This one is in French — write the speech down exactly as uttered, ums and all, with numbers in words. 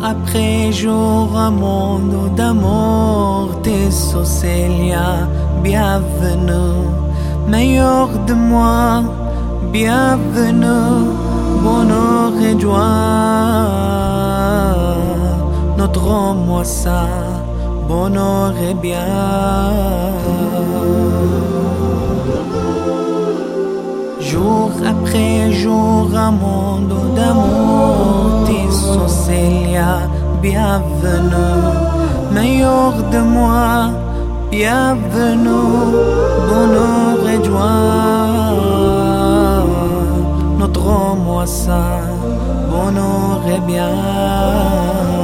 après jour, un monde d'amour, tes Célia, bienvenue, meilleur de moi, bienvenue, bonheur et joie, notre moi ça, bonheur et bien. Jour après jour, un monde d'amour, tes Célia, bienvenue, meilleur de moi, bienvenue, bonheur et joie, notre moi ça, bonheur et bien.